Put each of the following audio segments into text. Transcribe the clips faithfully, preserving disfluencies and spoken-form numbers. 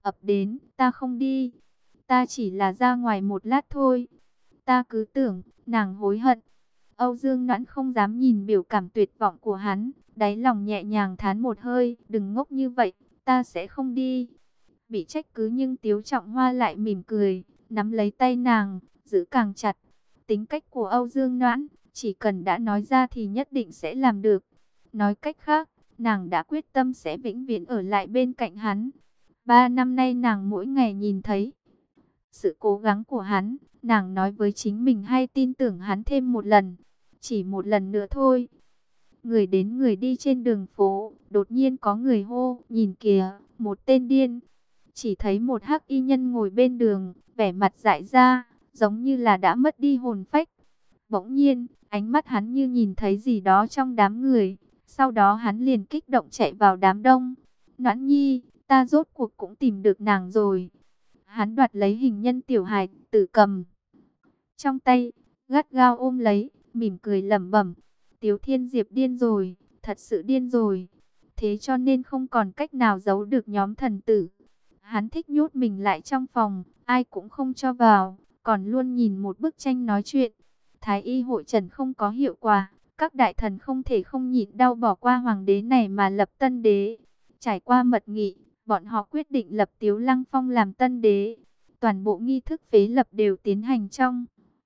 ập đến. Ta không đi, ta chỉ là ra ngoài một lát thôi. Ta cứ tưởng nàng hối hận. Âu Dương Noãn không dám nhìn biểu cảm tuyệt vọng của hắn, đáy lòng nhẹ nhàng thán một hơi, đừng ngốc như vậy, ta sẽ không đi. Bị trách cứ nhưng Tiếu Trọng Hoa lại mỉm cười, nắm lấy tay nàng, giữ càng chặt. Tính cách của Âu Dương Noãn, chỉ cần đã nói ra thì nhất định sẽ làm được. Nói cách khác, nàng đã quyết tâm sẽ vĩnh viễn ở lại bên cạnh hắn. Ba năm nay nàng mỗi ngày nhìn thấy sự cố gắng của hắn, nàng nói với chính mình hay tin tưởng hắn thêm một lần, chỉ một lần nữa thôi. Người đến người đi trên đường phố, đột nhiên có người hô, nhìn kìa, một tên điên. Chỉ thấy một hắc y nhân ngồi bên đường, vẻ mặt dại ra, giống như là đã mất đi hồn phách. Bỗng nhiên, ánh mắt hắn như nhìn thấy gì đó trong đám người, sau đó hắn liền kích động chạy vào đám đông. Noãn Nhi, ta rốt cuộc cũng tìm được nàng rồi. Hắn đoạt lấy hình nhân tiểu hài tử cầm trong tay, gắt gao ôm lấy, mỉm cười lẩm bẩm, Tiếu Thiên Diệp điên rồi, thật sự điên rồi. Thế cho nên không còn cách nào giấu được nhóm thần tử. Hắn thích nhốt mình lại trong phòng, ai cũng không cho vào, còn luôn nhìn một bức tranh nói chuyện. Thái y hội trần không có hiệu quả, các đại thần không thể không nhịn đau bỏ qua hoàng đế này mà lập tân đế. Trải qua mật nghị, bọn họ quyết định lập Tiếu Lăng Phong làm tân đế. Toàn bộ nghi thức phế lập đều tiến hành trong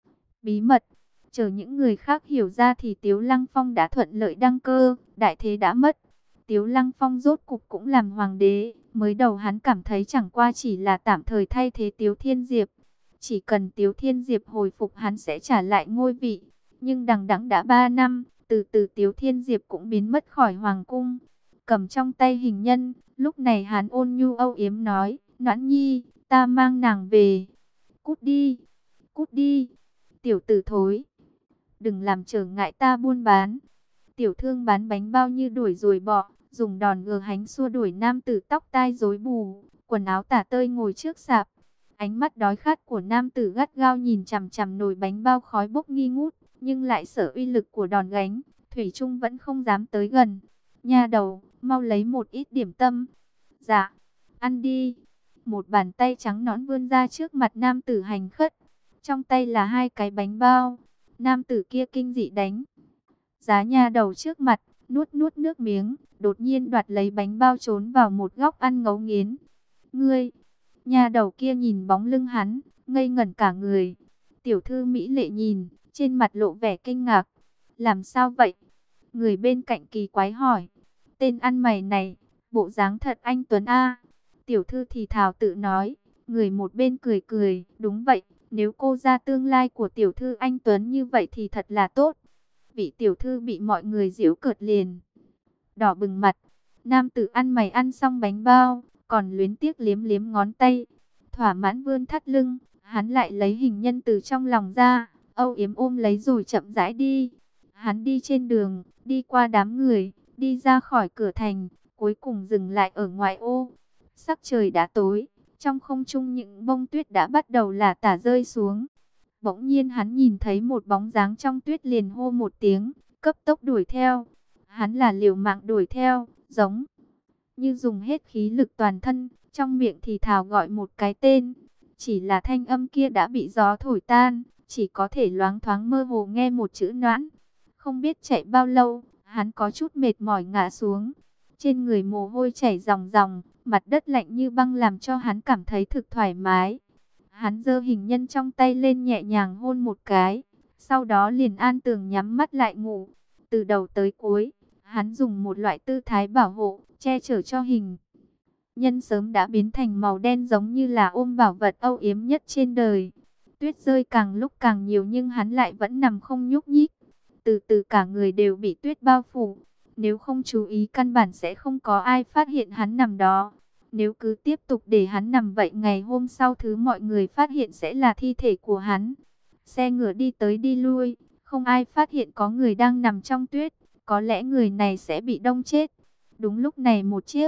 bí mật. Chờ những người khác hiểu ra thì Tiếu Lăng Phong đã thuận lợi đăng cơ, đại thế đã mất. Tiếu Lăng Phong rốt cục cũng làm hoàng đế. Mới đầu hắn cảm thấy chẳng qua chỉ là tạm thời thay thế Tiếu Thiên Diệp. Chỉ cần Tiếu Thiên Diệp hồi phục hắn sẽ trả lại ngôi vị. Nhưng đằng đẵng đã ba năm, từ từ Tiếu Thiên Diệp cũng biến mất khỏi hoàng cung. Cầm trong tay hình nhân, lúc này hắn ôn nhu âu yếm nói, Noãn Nhi, ta mang nàng về. Cút đi, cút đi, tiểu tử thối. Đừng làm trở ngại ta buôn bán. Tiểu thương bán bánh bao như đuổi rồi bỏ, dùng đòn gờ hánh xua đuổi nam tử tóc tai rối bù, quần áo tả tơi ngồi trước sạp. Ánh mắt đói khát của nam tử gắt gao nhìn chằm chằm nồi bánh bao khói bốc nghi ngút, nhưng lại sợ uy lực của đòn gánh, thủy chung vẫn không dám tới gần. Nha đầu, mau lấy một ít điểm tâm. Dạ, ăn đi. Một bàn tay trắng nõn vươn ra trước mặt nam tử hành khất, trong tay là hai cái bánh bao. Nam tử kia kinh dị đánh giá nha đầu trước mặt, nuốt nuốt nước miếng, đột nhiên đoạt lấy bánh bao trốn vào một góc ăn ngấu nghiến. Ngươi, nha đầu kia nhìn bóng lưng hắn, ngây ngẩn cả người. Tiểu thư mỹ lệ nhìn, trên mặt lộ vẻ kinh ngạc. Làm sao vậy? Người bên cạnh kỳ quái hỏi. Tên ăn mày này, bộ dáng thật anh tuấn a. Tiểu thư thì thào tự nói, người một bên cười cười, đúng vậy. Nếu cô ra tương lai của tiểu thư anh tuấn như vậy thì thật là tốt. Vị tiểu thư bị mọi người giễu cợt liền đỏ bừng mặt. Nam tử ăn mày ăn xong bánh bao, còn luyến tiếc liếm liếm ngón tay, thỏa mãn vươn thắt lưng. Hắn lại lấy hình nhân từ trong lòng ra, âu yếm ôm lấy rồi chậm rãi đi. Hắn đi trên đường, đi qua đám người, đi ra khỏi cửa thành, cuối cùng dừng lại ở ngoại ô. Sắc trời đã tối, trong không trung những bông tuyết đã bắt đầu là tả rơi xuống. Bỗng nhiên hắn nhìn thấy một bóng dáng trong tuyết liền hô một tiếng, cấp tốc đuổi theo. Hắn là liều mạng đuổi theo, giống như dùng hết khí lực toàn thân, trong miệng thì thào gọi một cái tên. Chỉ là thanh âm kia đã bị gió thổi tan, chỉ có thể loáng thoáng mơ hồ nghe một chữ Noãn. Không biết chạy bao lâu, hắn có chút mệt mỏi ngã xuống. Trên người mồ hôi chảy ròng ròng, mặt đất lạnh như băng làm cho hắn cảm thấy thực thoải mái. Hắn giơ hình nhân trong tay lên nhẹ nhàng hôn một cái, sau đó liền an tường nhắm mắt lại ngủ. Từ đầu tới cuối, hắn dùng một loại tư thái bảo hộ, che chở cho hình nhân sớm đã biến thành màu đen giống như là ôm bảo vật âu yếm nhất trên đời. Tuyết rơi càng lúc càng nhiều nhưng hắn lại vẫn nằm không nhúc nhích. Từ từ cả người đều bị tuyết bao phủ. Nếu không chú ý căn bản sẽ không có ai phát hiện hắn nằm đó. Nếu cứ tiếp tục để hắn nằm vậy, ngày hôm sau thứ mọi người phát hiện sẽ là thi thể của hắn. Xe ngựa đi tới đi lui, không ai phát hiện có người đang nằm trong tuyết. Có lẽ người này sẽ bị đông chết. Đúng lúc này một chiếc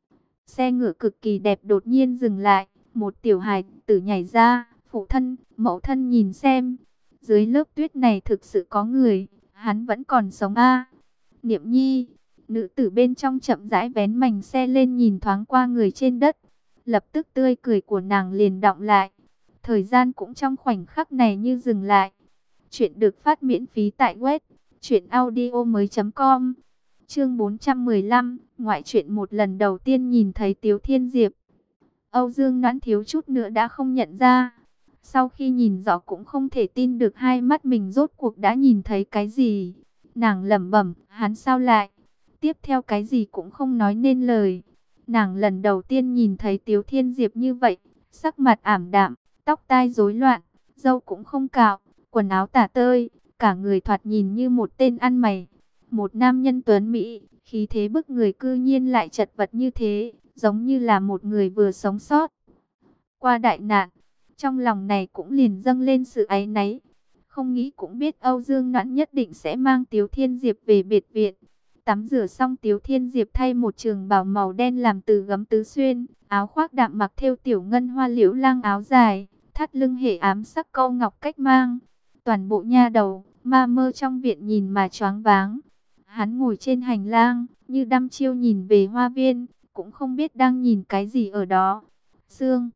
xe ngựa cực kỳ đẹp đột nhiên dừng lại. Một tiểu hài tử nhảy ra, phụ thân, mẫu thân nhìn xem. Dưới lớp tuyết này thực sự có người, hắn vẫn còn sống a. Niệm Nhi, nữ tử bên trong chậm rãi vén mành xe lên nhìn thoáng qua người trên đất. lập tức tươi cười của nàng liền đọng lại. Thời gian cũng trong khoảnh khắc này như dừng lại. Chuyện được phát miễn phí tại web truyện audio mới chấm com. Chương bốn trăm mười lăm, ngoại truyện một lần đầu tiên nhìn thấy Tiếu Thiên Diệp. Âu Dương Noãn thiếu chút nữa đã không nhận ra. Sau khi nhìn rõ cũng không thể tin được hai mắt mình rốt cuộc đã nhìn thấy cái gì. Nàng lẩm bẩm, hắn sao lại? Tiếp theo cái gì cũng không nói nên lời. Nàng lần đầu tiên nhìn thấy Tiếu Thiên Diệp như vậy, sắc mặt ảm đạm, tóc tai rối loạn, râu cũng không cạo, quần áo tả tơi, cả người thoạt nhìn như một tên ăn mày. Một nam nhân tuấn Mỹ, khí thế bức người cư nhiên lại chật vật như thế, giống như là một người vừa sống sót qua đại nạn. Trong lòng này cũng liền dâng lên sự áy náy. Không nghĩ cũng biết Âu Dương Noãn nhất định sẽ mang Tiếu Thiên Diệp về biệt viện. Tắm rửa xong Tiếu Thiên Diệp thay một trường bào màu đen làm từ gấm tứ xuyên, áo khoác đạm mặc thêu tiểu ngân hoa liễu lang áo dài, thắt lưng hệ ám sắc câu ngọc cách mang. Toàn bộ nha đầu, ma mơ trong viện nhìn mà choáng váng. Hắn ngồi trên hành lang, như đăm chiêu nhìn về hoa viên, cũng không biết đang nhìn cái gì ở đó. Sương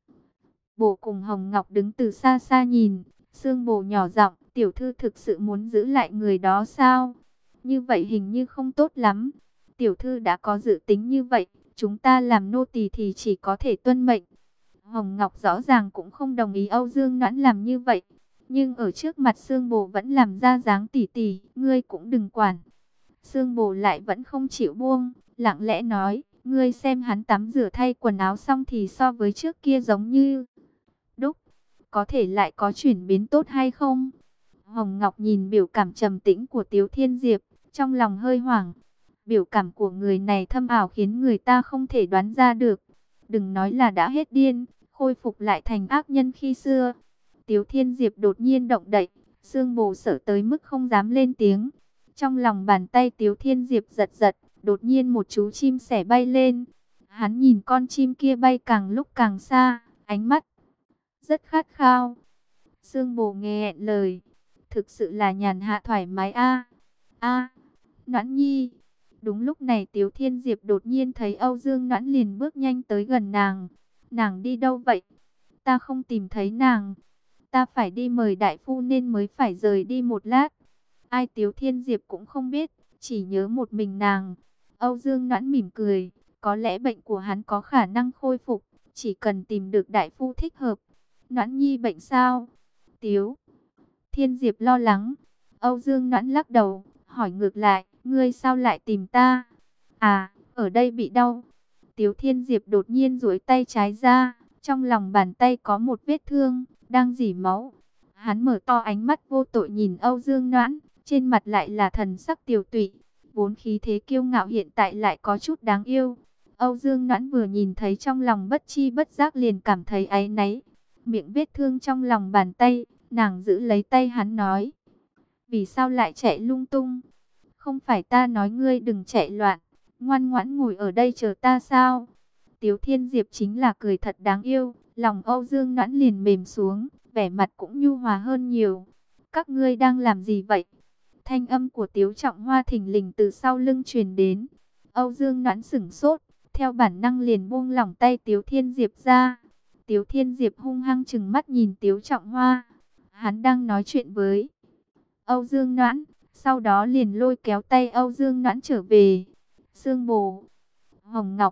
Bồ cùng Hồng Ngọc đứng từ xa xa nhìn, Sương Bồ nhỏ giọng, tiểu thư thực sự muốn giữ lại người đó sao? Như vậy hình như không tốt lắm. Tiểu thư đã có dự tính như vậy, chúng ta làm nô tỳ thì chỉ có thể tuân mệnh. Hồng Ngọc rõ ràng cũng không đồng ý Âu Dương Noãn làm như vậy, nhưng ở trước mặt Sương Bồ vẫn làm ra dáng tỉ tỉ, ngươi cũng đừng quản. Sương Bồ lại vẫn không chịu buông, lặng lẽ nói, ngươi xem hắn tắm rửa thay quần áo xong thì so với trước kia giống như đúc, có thể lại có chuyển biến tốt hay không? Hồng Ngọc nhìn biểu cảm trầm tĩnh của Tiếu Thiên Diệp, trong lòng hơi hoảng. Biểu cảm của người này thâm ảo khiến người ta không thể đoán ra được. Đừng nói là đã hết điên, khôi phục lại thành ác nhân khi xưa. Tiếu Thiên Diệp đột nhiên động đậy, Sương Bồ sợ tới mức không dám lên tiếng. Trong lòng bàn tay Tiếu Thiên Diệp giật giật, đột nhiên một chú chim sẻ bay lên. Hắn nhìn con chim kia bay càng lúc càng xa, ánh mắt rất khát khao. Sương Bồ nghe lời, thực sự là nhàn hạ thoải mái a. A, Noãn Nhi. Đúng lúc này Tiếu Thiên Diệp đột nhiên thấy Âu Dương Noãn liền bước nhanh tới gần nàng. Nàng đi đâu vậy? Ta không tìm thấy nàng. Ta phải đi mời đại phu nên mới phải rời đi một lát. Ai Tiếu Thiên Diệp cũng không biết, chỉ nhớ một mình nàng. Âu Dương Noãn mỉm cười, có lẽ bệnh của hắn có khả năng khôi phục, chỉ cần tìm được đại phu thích hợp. Noãn Nhi bệnh sao? Tiếu Thiên Diệp lo lắng. Âu Dương Noãn lắc đầu, hỏi ngược lại, ngươi sao lại tìm ta? À, ở đây bị đau. Tiếu Thiên Diệp đột nhiên duỗi tay trái ra, trong lòng bàn tay có một vết thương, đang rỉ máu. Hắn mở to ánh mắt vô tội nhìn Âu Dương Noãn, trên mặt lại là thần sắc tiều tụy, vốn khí thế kiêu ngạo hiện tại lại có chút đáng yêu. Âu Dương Noãn vừa nhìn thấy trong lòng bất chi bất giác liền cảm thấy áy náy. Miệng vết thương trong lòng bàn tay, nàng giữ lấy tay hắn nói, vì sao lại chạy lung tung? Không phải ta nói ngươi đừng chạy loạn, ngoan ngoãn ngồi ở đây chờ ta sao? Tiếu Thiên Diệp chính là cười thật đáng yêu, lòng Âu Dương Noãn liền mềm xuống, vẻ mặt cũng nhu hòa hơn nhiều. Các ngươi đang làm gì vậy? Thanh âm của Tiếu Trọng Hoa thình lình từ sau lưng truyền đến. Âu Dương Noãn sửng sốt, theo bản năng liền buông lỏng tay Tiếu Thiên Diệp ra. Tiếu Thiên Diệp hung hăng trừng mắt nhìn Tiếu Trọng Hoa. Hắn đang nói chuyện với Âu Dương Noãn, sau đó liền lôi kéo tay Âu Dương Noãn trở về. Sương Bồ, Hồng Ngọc.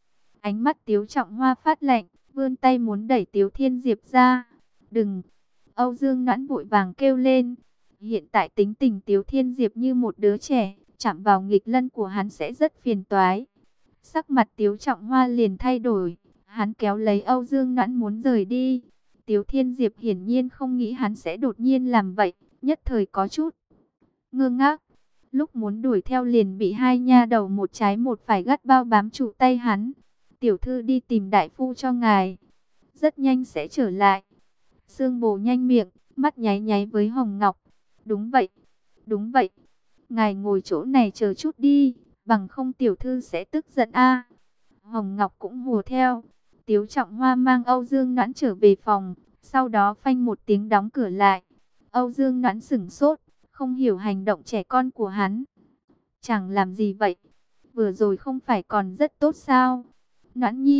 Ánh mắt Tiếu Trọng Hoa phát lạnh, vươn tay muốn đẩy Tiếu Thiên Diệp ra. Đừng! Âu Dương Noãn vội vàng kêu lên. Hiện tại tính tình Tiếu Thiên Diệp như một đứa trẻ, chạm vào nghịch lân của hắn sẽ rất phiền toái. Sắc mặt Tiếu Trọng Hoa liền thay đổi, hắn kéo lấy Âu Dương Noãn muốn rời đi. Tiếu Thiên Diệp hiển nhiên không nghĩ hắn sẽ đột nhiên làm vậy, nhất thời có chút ngơ ngác. Lúc muốn đuổi theo liền bị hai nha đầu một trái một phải gắt bao bám trụ tay hắn. Tiểu thư đi tìm đại phu cho ngài, rất nhanh sẽ trở lại. Sương Bồ nhanh miệng, mắt nháy nháy với Hồng Ngọc. Đúng vậy, đúng vậy. Ngài ngồi chỗ này chờ chút đi, bằng không tiểu thư sẽ tức giận a. Hồng Ngọc cũng hùa theo. Tiếu Trọng Hoa mang Âu Dương Noãn trở về phòng, sau đó phanh một tiếng đóng cửa lại. Âu Dương Noãn sửng sốt, không hiểu hành động trẻ con của hắn. Chẳng làm gì vậy? Vừa rồi không phải còn rất tốt sao? Noãn Nhi,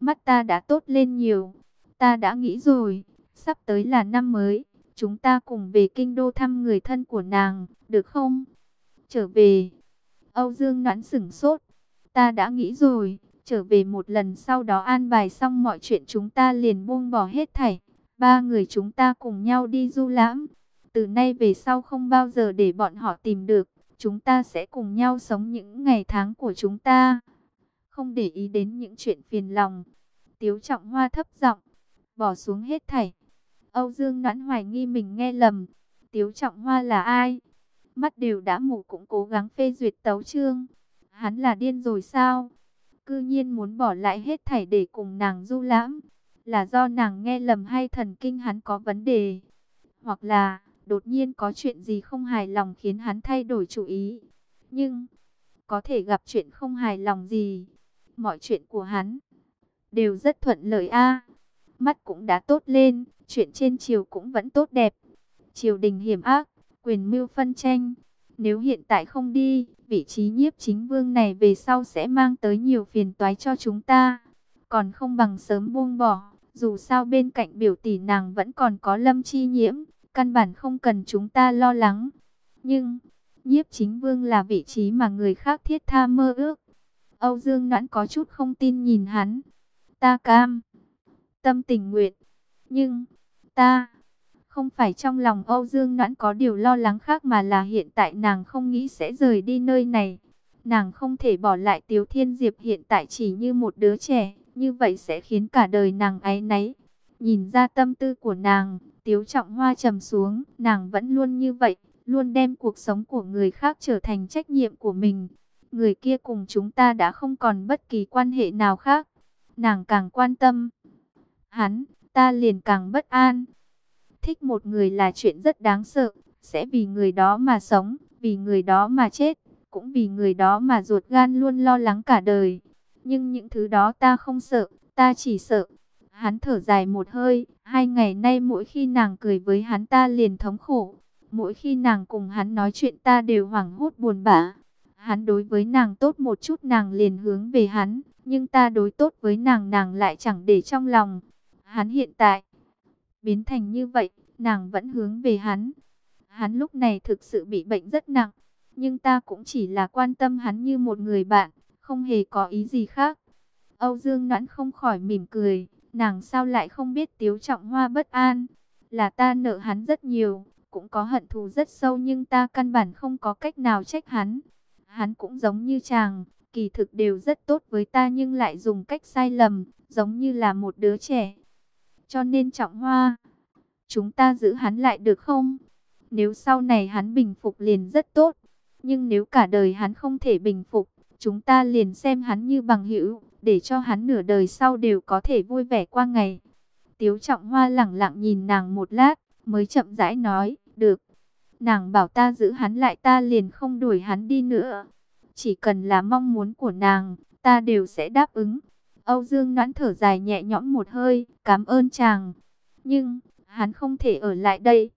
mắt ta đã tốt lên nhiều. Ta đã nghĩ rồi, sắp tới là năm mới, chúng ta cùng về kinh đô thăm người thân của nàng, được không? Trở về. Âu Dương Noãn sửng sốt. Ta đã nghĩ rồi, trở về một lần sau đó an bài xong mọi chuyện chúng ta liền buông bỏ hết thảy. Ba người chúng ta cùng nhau đi du lãm. Từ nay về sau không bao giờ để bọn họ tìm được. Chúng ta sẽ cùng nhau sống những ngày tháng của chúng ta. Không để ý đến những chuyện phiền lòng. Tiếu Trọng Hoa thấp giọng, bỏ xuống hết thảy. Âu Dương Noãn hoài nghi mình nghe lầm. Tiếu Trọng Hoa là ai? Mắt đều đã mù cũng cố gắng phê duyệt tấu chương. Hắn là điên rồi sao? Cư nhiên muốn bỏ lại hết thảy để cùng nàng du lãm. Là do nàng nghe lầm hay thần kinh hắn có vấn đề? Hoặc là đột nhiên có chuyện gì không hài lòng khiến hắn thay đổi chủ ý? Nhưng có thể gặp chuyện không hài lòng gì? Mọi chuyện của hắn đều rất thuận lợi a. Mắt cũng đã tốt lên, chuyện trên triều cũng vẫn tốt đẹp. Triều đình hiểm ác, quyền mưu phân tranh. Nếu hiện tại không đi, vị trí nhiếp chính vương này về sau sẽ mang tới nhiều phiền toái cho chúng ta. Còn không bằng sớm buông bỏ, dù sao bên cạnh biểu tỷ nàng vẫn còn có Lâm Chi Nhiễm, căn bản không cần chúng ta lo lắng. Nhưng, nhiếp chính vương là vị trí mà người khác thiết tha mơ ước. Âu Dương Noãn có chút không tin nhìn hắn. Ta cam tâm tình nguyện, nhưng ta... Không phải trong lòng Âu Dương Noãn có điều lo lắng khác mà là hiện tại nàng không nghĩ sẽ rời đi nơi này. Nàng không thể bỏ lại Tiếu Thiên Diệp hiện tại chỉ như một đứa trẻ, như vậy sẽ khiến cả đời nàng áy náy. Nhìn ra tâm tư của nàng, Tiếu Trọng Hoa trầm xuống, nàng vẫn luôn như vậy, luôn đem cuộc sống của người khác trở thành trách nhiệm của mình. Người kia cùng chúng ta đã không còn bất kỳ quan hệ nào khác. Nàng càng quan tâm hắn, ta liền càng bất an. Thích một người là chuyện rất đáng sợ, sẽ vì người đó mà sống, vì người đó mà chết, cũng vì người đó mà ruột gan luôn lo lắng cả đời. Nhưng những thứ đó ta không sợ, ta chỉ sợ. Hắn thở dài một hơi, hai ngày nay mỗi khi nàng cười với hắn ta liền thống khổ. Mỗi khi nàng cùng hắn nói chuyện ta đều hoảng hốt buồn bã. Hắn đối với nàng tốt một chút nàng liền hướng về hắn, nhưng ta đối tốt với nàng nàng lại chẳng để trong lòng. Hắn hiện tại biến thành như vậy, nàng vẫn hướng về hắn. Hắn lúc này thực sự bị bệnh rất nặng, nhưng ta cũng chỉ là quan tâm hắn như một người bạn, không hề có ý gì khác. Âu Dương Noãn không khỏi mỉm cười, nàng sao lại không biết Tiếu Trọng Hoa bất an. Là ta nợ hắn rất nhiều, cũng có hận thù rất sâu nhưng ta căn bản không có cách nào trách hắn. Hắn cũng giống như chàng, kỳ thực đều rất tốt với ta nhưng lại dùng cách sai lầm, giống như là một đứa trẻ. Cho nên Trọng Hoa, chúng ta giữ hắn lại được không? Nếu sau này hắn bình phục liền rất tốt. Nhưng nếu cả đời hắn không thể bình phục, chúng ta liền xem hắn như bằng hữu, để cho hắn nửa đời sau đều có thể vui vẻ qua ngày. Tiếu Trọng Hoa lẳng lặng nhìn nàng một lát, mới chậm rãi nói, được. Nàng bảo ta giữ hắn lại ta liền không đuổi hắn đi nữa. Chỉ cần là mong muốn của nàng, ta đều sẽ đáp ứng. Âu Dương Noãn thở dài nhẹ nhõm một hơi, cảm ơn chàng. Nhưng, hắn không thể ở lại đây.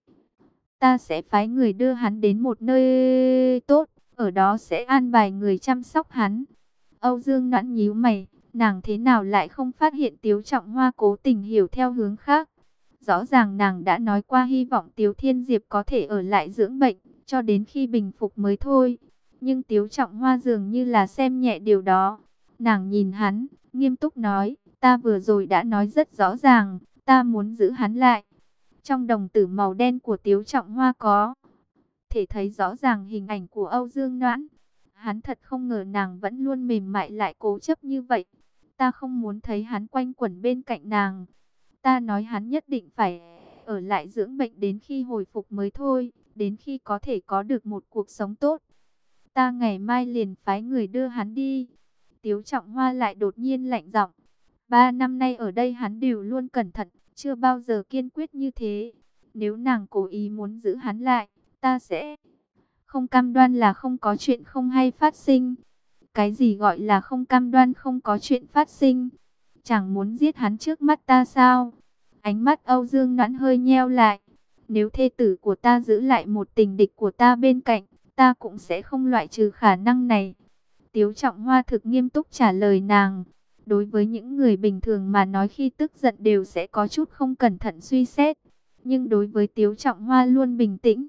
Ta sẽ phái người đưa hắn đến một nơi tốt, ở đó sẽ an bài người chăm sóc hắn. Âu Dương Noãn nhíu mày, nàng thế nào lại không phát hiện Tiếu Trọng Hoa cố tình hiểu theo hướng khác. Rõ ràng nàng đã nói qua hy vọng Tiếu Thiên Diệp có thể ở lại dưỡng bệnh, cho đến khi bình phục mới thôi. Nhưng Tiếu Trọng Hoa dường như là xem nhẹ điều đó. Nàng nhìn hắn, nghiêm túc nói, ta vừa rồi đã nói rất rõ ràng, ta muốn giữ hắn lại. Trong đồng tử màu đen của Tiếu Trọng Hoa có thể thấy rõ ràng hình ảnh của Âu Dương Noãn. Hắn thật không ngờ nàng vẫn luôn mềm mại lại cố chấp như vậy. Ta không muốn thấy hắn quanh quẩn bên cạnh nàng. Ta nói hắn nhất định phải ở lại dưỡng bệnh đến khi hồi phục mới thôi, đến khi có thể có được một cuộc sống tốt. Ta ngày mai liền phái người đưa hắn đi. Tiếu Trọng Hoa lại đột nhiên lạnh giọng. Ba năm nay ở đây hắn đều luôn cẩn thận, chưa bao giờ kiên quyết như thế. Nếu nàng cố ý muốn giữ hắn lại, ta sẽ không cam đoan là không có chuyện không hay phát sinh. Cái gì gọi là không cam đoan không có chuyện phát sinh? Chẳng muốn giết hắn trước mắt ta sao? Ánh mắt Âu Dương Noãn hơi nheo lại. Nếu thê tử của ta giữ lại một tình địch của ta bên cạnh, ta cũng sẽ không loại trừ khả năng này. Tiếu Trọng Hoa thực nghiêm túc trả lời nàng. Đối với những người bình thường mà nói khi tức giận đều sẽ có chút không cẩn thận suy xét. Nhưng đối với Tiếu Trọng Hoa luôn bình tĩnh.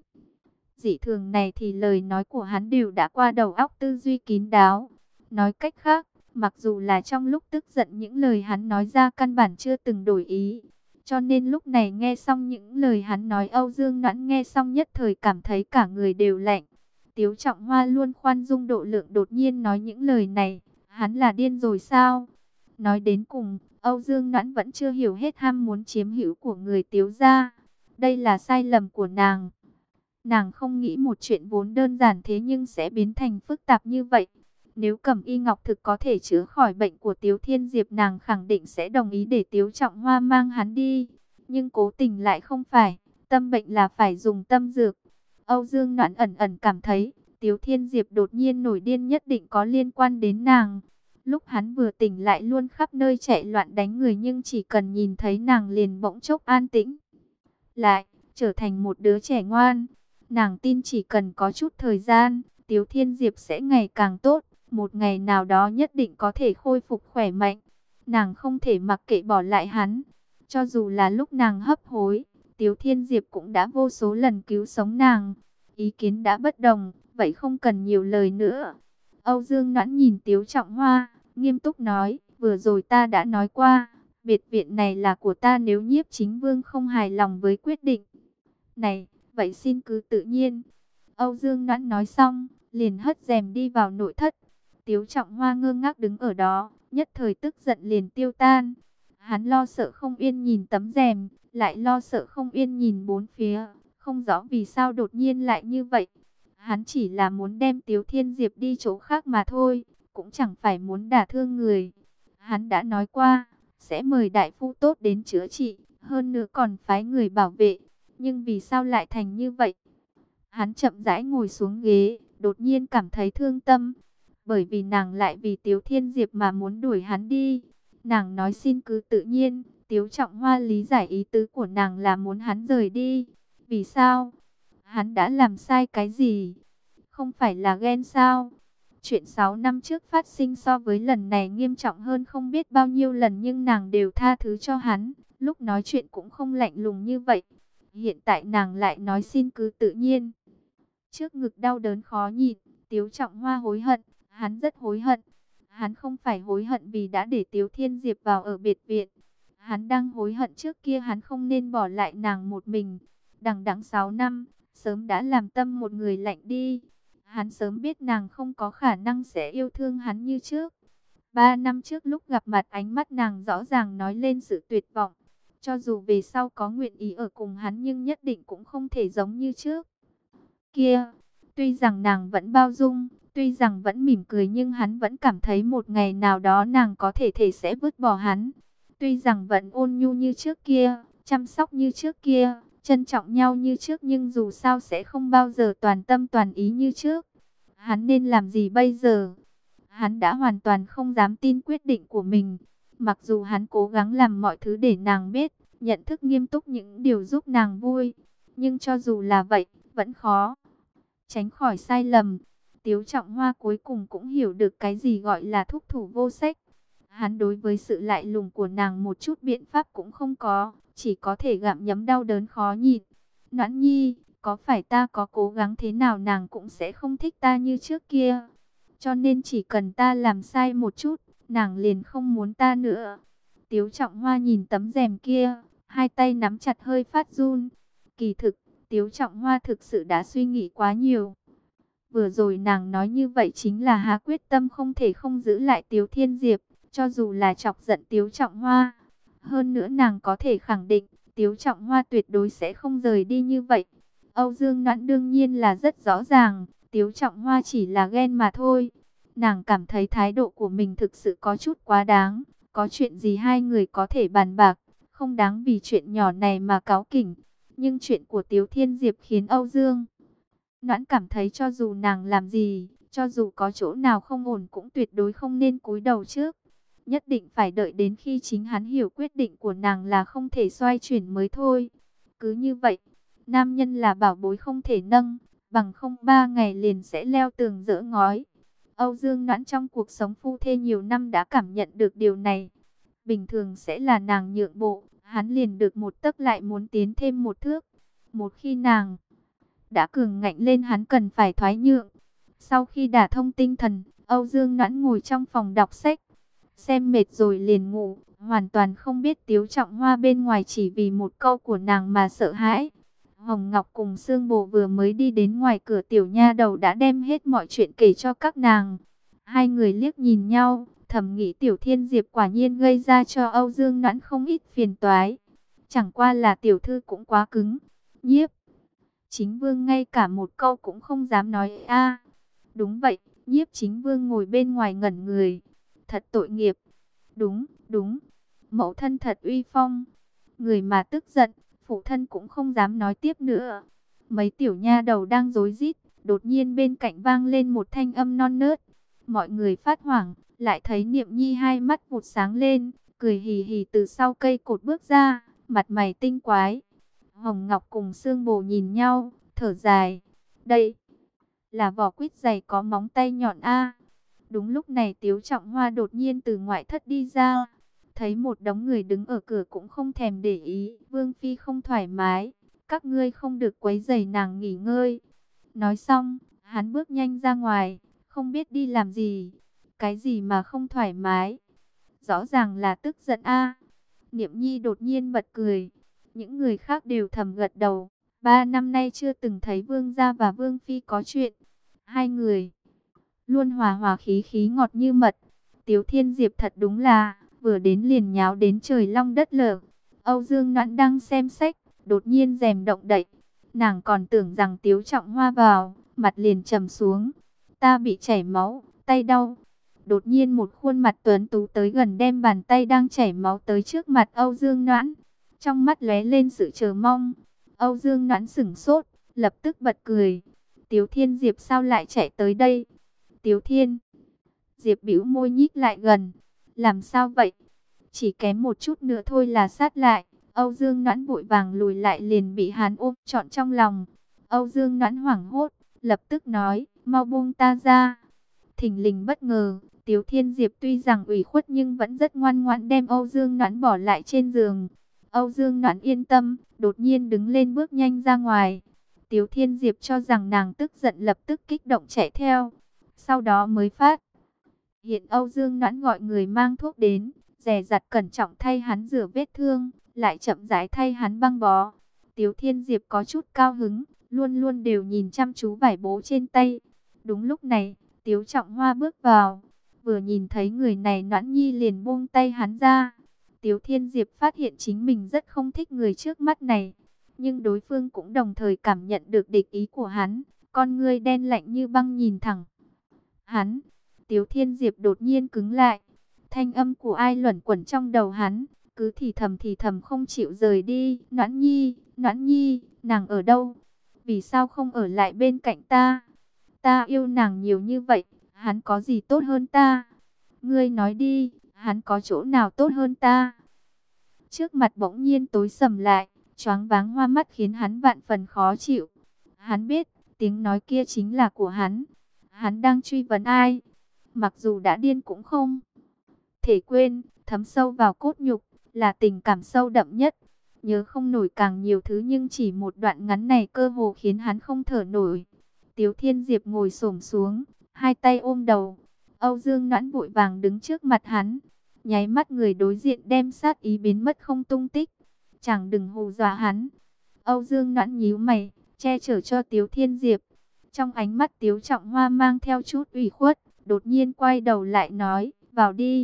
Dị thường này thì lời nói của hắn đều đã qua đầu óc tư duy kín đáo. Nói cách khác, mặc dù là trong lúc tức giận những lời hắn nói ra căn bản chưa từng đổi ý. Cho nên lúc này nghe xong những lời hắn nói, Âu Dương Noãn nghe xong nhất thời cảm thấy cả người đều lạnh. Tiếu Trọng Hoa luôn khoan dung độ lượng đột nhiên nói những lời này, hắn là điên rồi sao? Nói đến cùng, Âu Dương Noãn vẫn chưa hiểu hết ham muốn chiếm hữu của người Tiếu gia. Đây là sai lầm của nàng. Nàng không nghĩ một chuyện vốn đơn giản thế nhưng sẽ biến thành phức tạp như vậy. Nếu Cẩm Y Ngọc thực có thể chữa khỏi bệnh của Tiếu Thiên Diệp, nàng khẳng định sẽ đồng ý để Tiếu Trọng Hoa mang hắn đi. Nhưng cố tình lại không phải, tâm bệnh là phải dùng tâm dược. Âu Dương Noãn ẩn ẩn cảm thấy, Tiếu Thiên Diệp đột nhiên nổi điên nhất định có liên quan đến nàng. Lúc hắn vừa tỉnh lại luôn khắp nơi chạy loạn đánh người, nhưng chỉ cần nhìn thấy nàng liền bỗng chốc an tĩnh lại, trở thành một đứa trẻ ngoan. Nàng tin chỉ cần có chút thời gian, Tiếu Thiên Diệp sẽ ngày càng tốt, một ngày nào đó nhất định có thể khôi phục khỏe mạnh. Nàng không thể mặc kệ bỏ lại hắn. Cho dù là lúc nàng hấp hối, Tiếu Thiên Diệp cũng đã vô số lần cứu sống nàng. Ý kiến đã bất đồng, vậy không cần nhiều lời nữa. Âu Dương Noãn nhìn Tiếu Trọng Hoa, nghiêm túc nói, vừa rồi ta đã nói qua, biệt viện này là của ta, nếu Nhiếp Chính Vương không hài lòng với quyết định này, vậy xin cứ tự nhiên. Âu Dương Noãn nói xong, liền hất rèm đi vào nội thất. Tiếu Trọng Hoa ngơ ngác đứng ở đó, nhất thời tức giận liền tiêu tan. Hắn lo sợ không yên nhìn tấm rèm, lại lo sợ không yên nhìn bốn phía, không rõ vì sao đột nhiên lại như vậy. Hắn chỉ là muốn đem Tiếu Thiên Diệp đi chỗ khác mà thôi, cũng chẳng phải muốn đả thương người. Hắn đã nói qua, sẽ mời đại phu tốt đến chữa trị, hơn nữa còn phái người bảo vệ. Nhưng vì sao lại thành như vậy? Hắn chậm rãi ngồi xuống ghế, đột nhiên cảm thấy thương tâm. Bởi vì nàng lại vì Tiếu Thiên Diệp mà muốn đuổi hắn đi. Nàng nói xin cứ tự nhiên. Tiếu Trọng Hoa lý giải ý tứ của nàng là muốn hắn rời đi. Vì sao? Hắn đã làm sai cái gì? Không phải là ghen sao? Chuyện sáu năm trước phát sinh so với lần này nghiêm trọng hơn không biết bao nhiêu lần, nhưng nàng đều tha thứ cho hắn. Lúc nói chuyện cũng không lạnh lùng như vậy. Hiện tại nàng lại nói xin cứ tự nhiên. Trước ngực đau đớn khó nhịn, Tiếu Trọng Hoa hối hận, hắn rất hối hận. Hắn không phải hối hận vì đã để Tiếu Thiên Diệp vào ở biệt viện. Hắn đang hối hận trước kia hắn không nên bỏ lại nàng một mình. Đằng đẵng sáu năm, sớm đã làm tâm một người lạnh đi. Hắn sớm biết nàng không có khả năng sẽ yêu thương hắn như trước. Ba năm trước lúc gặp mặt, ánh mắt nàng rõ ràng nói lên sự tuyệt vọng. Cho dù về sau có nguyện ý ở cùng hắn nhưng nhất định cũng không thể giống như trước kia. Tuy rằng nàng vẫn bao dung, tuy rằng vẫn mỉm cười, nhưng hắn vẫn cảm thấy một ngày nào đó nàng có thể thể sẽ vứt bỏ hắn. Tuy rằng vẫn ôn nhu như trước kia, chăm sóc như trước kia, trân trọng nhau như trước, nhưng dù sao sẽ không bao giờ toàn tâm toàn ý như trước. Hắn nên làm gì bây giờ? Hắn đã hoàn toàn không dám tin quyết định của mình. Mặc dù hắn cố gắng làm mọi thứ để nàng biết, nhận thức nghiêm túc những điều giúp nàng vui, nhưng cho dù là vậy, vẫn khó tránh khỏi sai lầm. Tiếu Trọng Hoa cuối cùng cũng hiểu được cái gì gọi là thúc thủ vô sách. Hắn đối với sự lạnh lùng của nàng một chút biện pháp cũng không có, chỉ có thể gặm nhấm đau đớn khó nhịn. Noãn Nhi, có phải ta có cố gắng thế nào nàng cũng sẽ không thích ta như trước kia. Cho nên chỉ cần ta làm sai một chút, nàng liền không muốn ta nữa. Tiếu Trọng Hoa nhìn tấm rèm kia, hai tay nắm chặt hơi phát run. Kỳ thực, Tiếu Trọng Hoa thực sự đã suy nghĩ quá nhiều. Vừa rồi nàng nói như vậy chính là hạ quyết tâm không thể không giữ lại Tiếu Thiên Diệp, cho dù là chọc giận Tiếu Trọng Hoa. Hơn nữa nàng có thể khẳng định, Tiếu Trọng Hoa tuyệt đối sẽ không rời đi như vậy. Âu Dương Noãn đương nhiên là rất rõ ràng, Tiếu Trọng Hoa chỉ là ghen mà thôi. Nàng cảm thấy thái độ của mình thực sự có chút quá đáng. Có chuyện gì hai người có thể bàn bạc, không đáng vì chuyện nhỏ này mà cáu kỉnh. Nhưng chuyện của Tiếu Thiên Diệp khiến Âu Dương Noãn cảm thấy cho dù nàng làm gì, cho dù có chỗ nào không ổn cũng tuyệt đối không nên cúi đầu trước. Nhất định phải đợi đến khi chính hắn hiểu quyết định của nàng là không thể xoay chuyển mới thôi. Cứ như vậy, nam nhân là bảo bối không thể nâng, bằng không ba ngày liền sẽ leo tường dỡ ngói. Âu Dương Noãn trong cuộc sống phu thê nhiều năm đã cảm nhận được điều này. Bình thường sẽ là nàng nhượng bộ, hắn liền được một tấc lại muốn tiến thêm một thước. Một khi nàng đã cường ngạnh lên, hắn cần phải thoái nhượng. Sau khi đả thông tinh thần, Âu Dương Noãn ngồi trong phòng đọc sách, xem mệt rồi liền ngủ, hoàn toàn không biết Tiếu Trọng Hoa bên ngoài chỉ vì một câu của nàng mà sợ hãi. Hồng Ngọc cùng Sương Bồ vừa mới đi đến ngoài cửa, tiểu nha đầu đã đem hết mọi chuyện kể cho các nàng. Hai người liếc nhìn nhau, thầm nghĩ Tiểu Thiên Diệp quả nhiên gây ra cho Âu Dương Noãn không ít phiền toái. Chẳng qua là tiểu thư cũng quá cứng. Nhiếp Chính Vương ngay cả một câu cũng không dám nói a. Đúng vậy, Nhiếp Chính Vương ngồi bên ngoài ngẩn người. Thật tội nghiệp. Đúng, đúng. Mẫu thân thật uy phong. Người mà tức giận, phụ thân cũng không dám nói tiếp nữa. Mấy tiểu nha đầu đang rối rít, đột nhiên bên cạnh vang lên một thanh âm non nớt. Mọi người phát hoảng, lại thấy Niệm Nhi hai mắt vụt sáng lên, cười hì hì từ sau cây cột bước ra, mặt mày tinh quái. Hồng Ngọc cùng Sương Bồ nhìn nhau, thở dài. Đây là vỏ quýt dày có móng tay nhọn a. Đúng lúc này Tiếu Trọng Hoa đột nhiên từ ngoại thất đi ra, thấy một đống người đứng ở cửa cũng không thèm để ý. Vương phi không thoải mái, các ngươi không được quấy rầy nàng nghỉ ngơi. Nói xong, hắn bước nhanh ra ngoài, không biết đi làm gì. Cái gì mà không thoải mái? Rõ ràng là tức giận a. Niệm Nhi đột nhiên bật cười. Những người khác đều thầm gật đầu. Ba năm nay chưa từng thấy Vương gia và Vương phi có chuyện. Hai người luôn hòa hòa khí khí ngọt như mật. Tiếu Thiên Diệp thật đúng là vừa đến liền nháo đến trời long đất lở. Âu Dương Noãn đang xem sách, đột nhiên rèm động đậy. Nàng còn tưởng rằng Tiếu Trọng Hoa vào, mặt liền trầm xuống. Ta bị chảy máu, tay đau. Đột nhiên một khuôn mặt tuấn tú tới gần, đem bàn tay đang chảy máu tới trước mặt Âu Dương Noãn. Trong mắt lóe lên sự chờ mong. Âu Dương Noãn sửng sốt, lập tức bật cười. Tiếu Thiên Diệp sao lại chạy tới đây? Tiếu Thiên Diệp bĩu môi nhích lại gần. Làm sao vậy? Chỉ kém một chút nữa thôi là sát lại. Âu Dương Noãn vội vàng lùi lại, liền bị hắn ôm trọn trong lòng. Âu Dương Noãn hoảng hốt, lập tức nói, mau buông ta ra. Thình lình bất ngờ, Tiếu Thiên Diệp tuy rằng ủy khuất nhưng vẫn rất ngoan ngoãn đem Âu Dương Noãn bỏ lại trên giường. Âu Dương Noãn yên tâm, đột nhiên đứng lên bước nhanh ra ngoài. Tiếu Thiên Diệp cho rằng nàng tức giận, lập tức kích động chạy theo. Sau đó mới phát hiện Âu Dương Noãn gọi người mang thuốc đến, dè dặt cẩn trọng thay hắn rửa vết thương, lại chậm rãi thay hắn băng bó. Tiếu Thiên Diệp có chút cao hứng, luôn luôn đều nhìn chăm chú vải bố trên tay. Đúng lúc này, Tiếu Trọng Hoa bước vào, vừa nhìn thấy người này, Noãn Nhi liền buông tay hắn ra. Tiếu Thiên Diệp phát hiện chính mình rất không thích người trước mắt này, nhưng đối phương cũng đồng thời cảm nhận được địch ý của hắn, con ngươi đen lạnh như băng nhìn thẳng hắn. Tiếu Thiên Diệp đột nhiên cứng lại, thanh âm của ai luẩn quẩn trong đầu hắn, cứ thì thầm thì thầm không chịu rời đi. Noãn Nhi, Noãn Nhi, nàng ở đâu? Vì sao không ở lại bên cạnh ta? Ta yêu nàng nhiều như vậy, hắn có gì tốt hơn ta? Ngươi nói đi, hắn có chỗ nào tốt hơn ta? Trước mặt bỗng nhiên tối sầm lại, choáng váng hoa mắt khiến hắn vạn phần khó chịu. Hắn biết, tiếng nói kia chính là của hắn. Hắn đang truy vấn ai? Mặc dù đã điên cũng không thể quên, thấm sâu vào cốt nhục, là tình cảm sâu đậm nhất. Nhớ không nổi càng nhiều thứ, nhưng chỉ một đoạn ngắn này cơ hồ khiến hắn không thở nổi. Tiếu Thiên Diệp ngồi xổm xuống, hai tay ôm đầu. Âu Dương Noãn vội vàng đứng trước mặt hắn, nháy mắt người đối diện đem sát ý biến mất không tung tích. Chẳng đừng hù dọa hắn. Âu Dương Noãn nhíu mày, che chở cho Tiếu Thiên Diệp. Trong ánh mắt Tiếu Trọng Hoa mang theo chút ủy khuất, đột nhiên quay đầu lại nói, vào đi.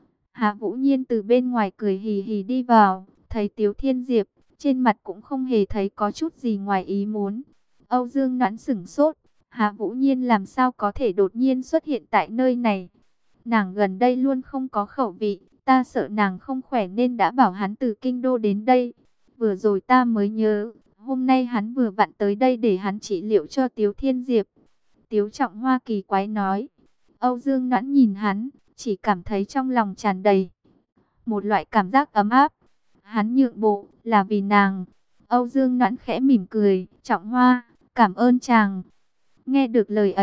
Hạ Vũ Nhiên từ bên ngoài cười hì hì đi vào, thấy Tiếu Thiên Diệp, trên mặt cũng không hề thấy có chút gì ngoài ý muốn. Âu Dương Noãn sửng sốt, Hạ Vũ Nhiên làm sao có thể đột nhiên xuất hiện tại nơi này? Nàng gần đây luôn không có khẩu vị, ta sợ nàng không khỏe nên đã bảo hắn từ kinh đô đến đây. Vừa rồi ta mới nhớ, hôm nay hắn vừa vặn tới đây để hắn trị liệu cho Tiếu Thiên Diệp. Tiếu Trọng Hoa kỳ quái nói. Âu Dương Noãn nhìn hắn, chỉ cảm thấy trong lòng tràn đầy một loại cảm giác ấm áp. Hắn nhượng bộ là vì nàng. Âu Dương Noãn khẽ mỉm cười, Trọng Hoa, cảm ơn chàng. Nghe được lời ấy,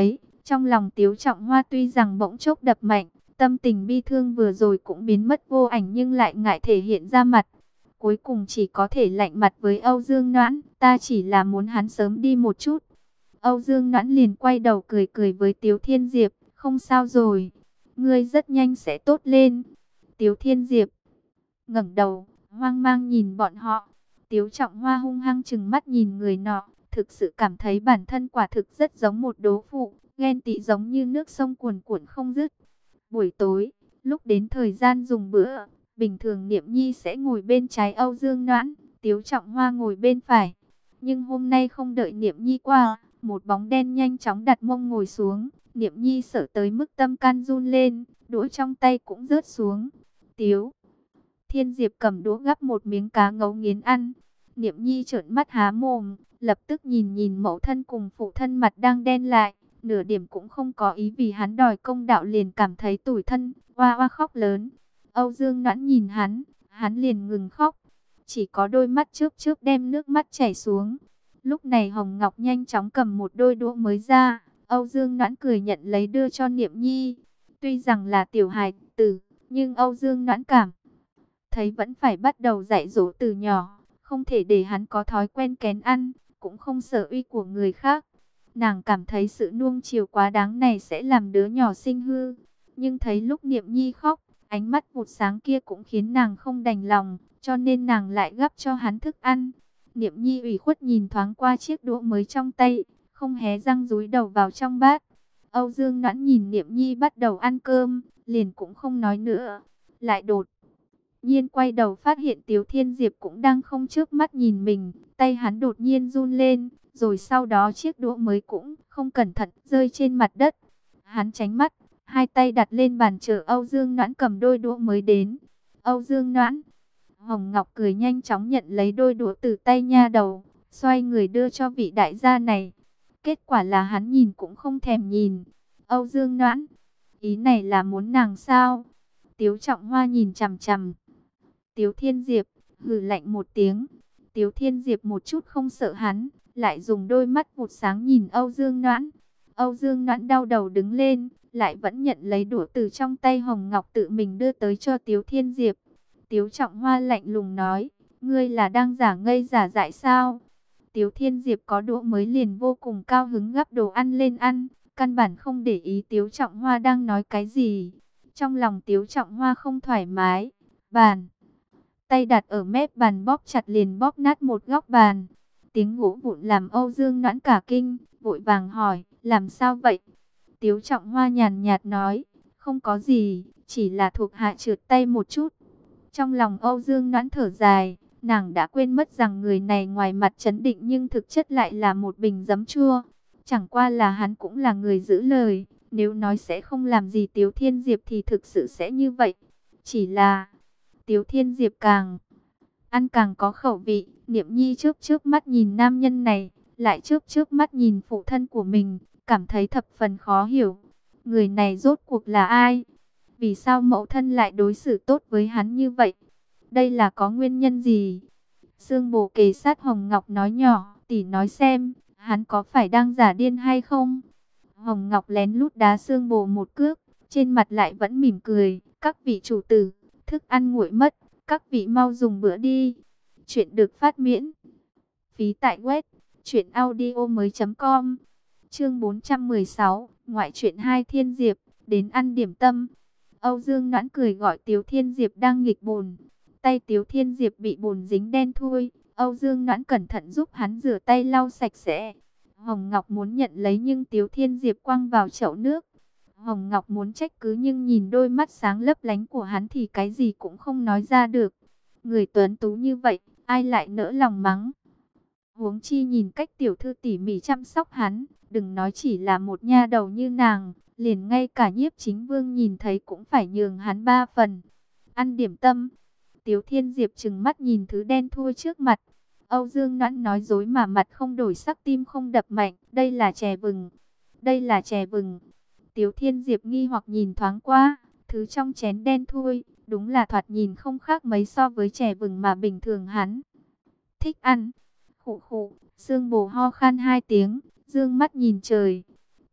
Trong lòng Tiếu Trọng Hoa tuy rằng bỗng chốc đập mạnh, tâm tình bi thương vừa rồi cũng biến mất vô ảnh nhưng lại ngại thể hiện ra mặt. Cuối cùng chỉ có thể lạnh mặt với Âu Dương Noãn, ta chỉ là muốn hắn sớm đi một chút. Âu Dương Noãn liền quay đầu cười cười với Tiếu Thiên Diệp, không sao rồi, ngươi rất nhanh sẽ tốt lên. Tiếu Thiên Diệp ngẩng đầu, hoang mang nhìn bọn họ. Tiếu Trọng Hoa hung hăng trừng mắt nhìn người nọ, thực sự cảm thấy bản thân quả thực rất giống một đố phụ, ghen tị giống như nước sông cuồn cuộn không dứt. Buổi tối, lúc đến thời gian dùng bữa, bình thường Niệm Nhi sẽ ngồi bên trái Âu Dương Noãn, Tiếu Trọng Hoa ngồi bên phải. Nhưng hôm nay không đợi Niệm Nhi qua, một bóng đen nhanh chóng đặt mông ngồi xuống. Niệm Nhi sợ tới mức tâm can run lên, đũa trong tay cũng rớt xuống. Tiếu Thiên Diệp cầm đũa gắp một miếng cá ngấu nghiến ăn. Niệm Nhi trợn mắt há mồm, lập tức nhìn nhìn mẫu thân cùng phụ thân mặt đang đen lại, nửa điểm cũng không có ý vì hắn đòi công đạo liền cảm thấy tủi thân, oa oa khóc lớn. Âu Dương Noãn nhìn hắn, hắn liền ngừng khóc, chỉ có đôi mắt trước trước đem nước mắt chảy xuống. Lúc này Hồng Ngọc nhanh chóng cầm một đôi đũa mới ra, Âu Dương Noãn cười nhận lấy đưa cho Niệm Nhi. Tuy rằng là tiểu hài tử, nhưng Âu Dương Noãn cảm thấy vẫn phải bắt đầu dạy dỗ từ nhỏ, không thể để hắn có thói quen kén ăn, cũng không sợ uy của người khác. Nàng cảm thấy sự nuông chiều quá đáng này sẽ làm đứa nhỏ sinh hư, nhưng thấy lúc Niệm Nhi khóc, ánh mắt vụt sáng kia cũng khiến nàng không đành lòng, cho nên nàng lại gắp cho hắn thức ăn. Niệm Nhi ủy khuất nhìn thoáng qua chiếc đũa mới trong tay, không hé răng dúi đầu vào trong bát. Âu Dương Noãn nhìn Niệm Nhi bắt đầu ăn cơm, liền cũng không nói nữa, lại đột nhiên quay đầu phát hiện Tiếu Thiên Diệp cũng đang không chớp mắt nhìn mình, tay hắn đột nhiên run lên, rồi sau đó chiếc đũa mới cũng không cẩn thận rơi trên mặt đất. Hắn tránh mắt, hai tay đặt lên bàn chờ Âu Dương Noãn cầm đôi đũa mới đến. Âu Dương Noãn, Hồng Ngọc cười nhanh chóng nhận lấy đôi đũa từ tay nha đầu, xoay người đưa cho vị đại gia này. Kết quả là hắn nhìn cũng không thèm nhìn. Âu Dương Noãn, ý này là muốn nàng sao? Tiếu Trọng Hoa nhìn chằm chằm Tiếu Thiên Diệp, hừ lạnh một tiếng. Tiếu Thiên Diệp một chút không sợ hắn, lại dùng đôi mắt vụt sáng nhìn Âu Dương Noãn. Âu Dương Noãn đau đầu đứng lên, lại vẫn nhận lấy đũa từ trong tay Hồng Ngọc tự mình đưa tới cho Tiếu Thiên Diệp. Tiếu Trọng Hoa lạnh lùng nói, ngươi là đang giả ngây giả dại sao? Tiếu Thiên Diệp có đũa mới liền vô cùng cao hứng gắp đồ ăn lên ăn, căn bản không để ý Tiếu Trọng Hoa đang nói cái gì. Trong lòng Tiếu Trọng Hoa không thoải mái, bàn tay đặt ở mép bàn bóp chặt liền bóp nát một góc bàn. Tiếng gỗ vụn làm Âu Dương Noãn cả kinh, vội vàng hỏi, làm sao vậy? Tiếu Trọng Hoa nhàn nhạt nói, không có gì, chỉ là thuộc hạ trượt tay một chút. Trong lòng Âu Dương Noãn thở dài, nàng đã quên mất rằng người này ngoài mặt trấn định nhưng thực chất lại là một bình giấm chua. Chẳng qua là hắn cũng là người giữ lời, nếu nói sẽ không làm gì Tiếu Thiên Diệp thì thực sự sẽ như vậy. Chỉ là Tiếu Thiên Diệp càng ăn càng có khẩu vị. Niệm Nhi chớp chớp mắt nhìn nam nhân này, lại chớp chớp mắt nhìn phụ thân của mình, cảm thấy thập phần khó hiểu. Người này rốt cuộc là ai? Vì sao mẫu thân lại đối xử tốt với hắn như vậy? Đây là có nguyên nhân gì? Sương Bồ kề sát Hồng Ngọc nói nhỏ, tỷ nói xem, hắn có phải đang giả điên hay không? Hồng Ngọc lén lút đá Sương Bồ một cước, trên mặt lại vẫn mỉm cười. Các vị chủ tử, thức ăn nguội mất, các vị mau dùng bữa đi. Chuyện được phát miễn phí tại web truyện audio mới chấm com. Chương bốn trăm mười sáu, ngoại truyện hai Thiên Diệp, đến ăn điểm tâm. Âu Dương Noãn cười gọi Tiếu Thiên Diệp đang nghịch bùn. Tay Tiếu Thiên Diệp bị bùn dính đen thui. Âu Dương Noãn cẩn thận giúp hắn rửa tay lau sạch sẽ. Hồng Ngọc muốn nhận lấy nhưng Tiếu Thiên Diệp quăng vào chậu nước. Hồng Ngọc muốn trách cứ nhưng nhìn đôi mắt sáng lấp lánh của hắn thì cái gì cũng không nói ra được. Người tuấn tú như vậy, ai lại nỡ lòng mắng. Huống chi nhìn cách tiểu thư tỉ mỉ chăm sóc hắn, đừng nói chỉ là một nha đầu như nàng, liền ngay cả Nhiếp Chính Vương nhìn thấy cũng phải nhường hắn ba phần. Ăn điểm tâm. Tiếu Thiên Diệp trừng mắt nhìn thứ đen thui trước mặt. Âu Dương Noãn nói dối mà mặt không đổi sắc, tim không đập mạnh. Đây là chè vừng. Đây là chè vừng. Tiếu Thiên Diệp nghi hoặc nhìn thoáng qua, thứ trong chén đen thui, đúng là thoạt nhìn không khác mấy so với chè vừng mà bình thường hắn thích ăn. Khụ khụ, Sương Bồ ho khan hai tiếng, dương mắt nhìn trời.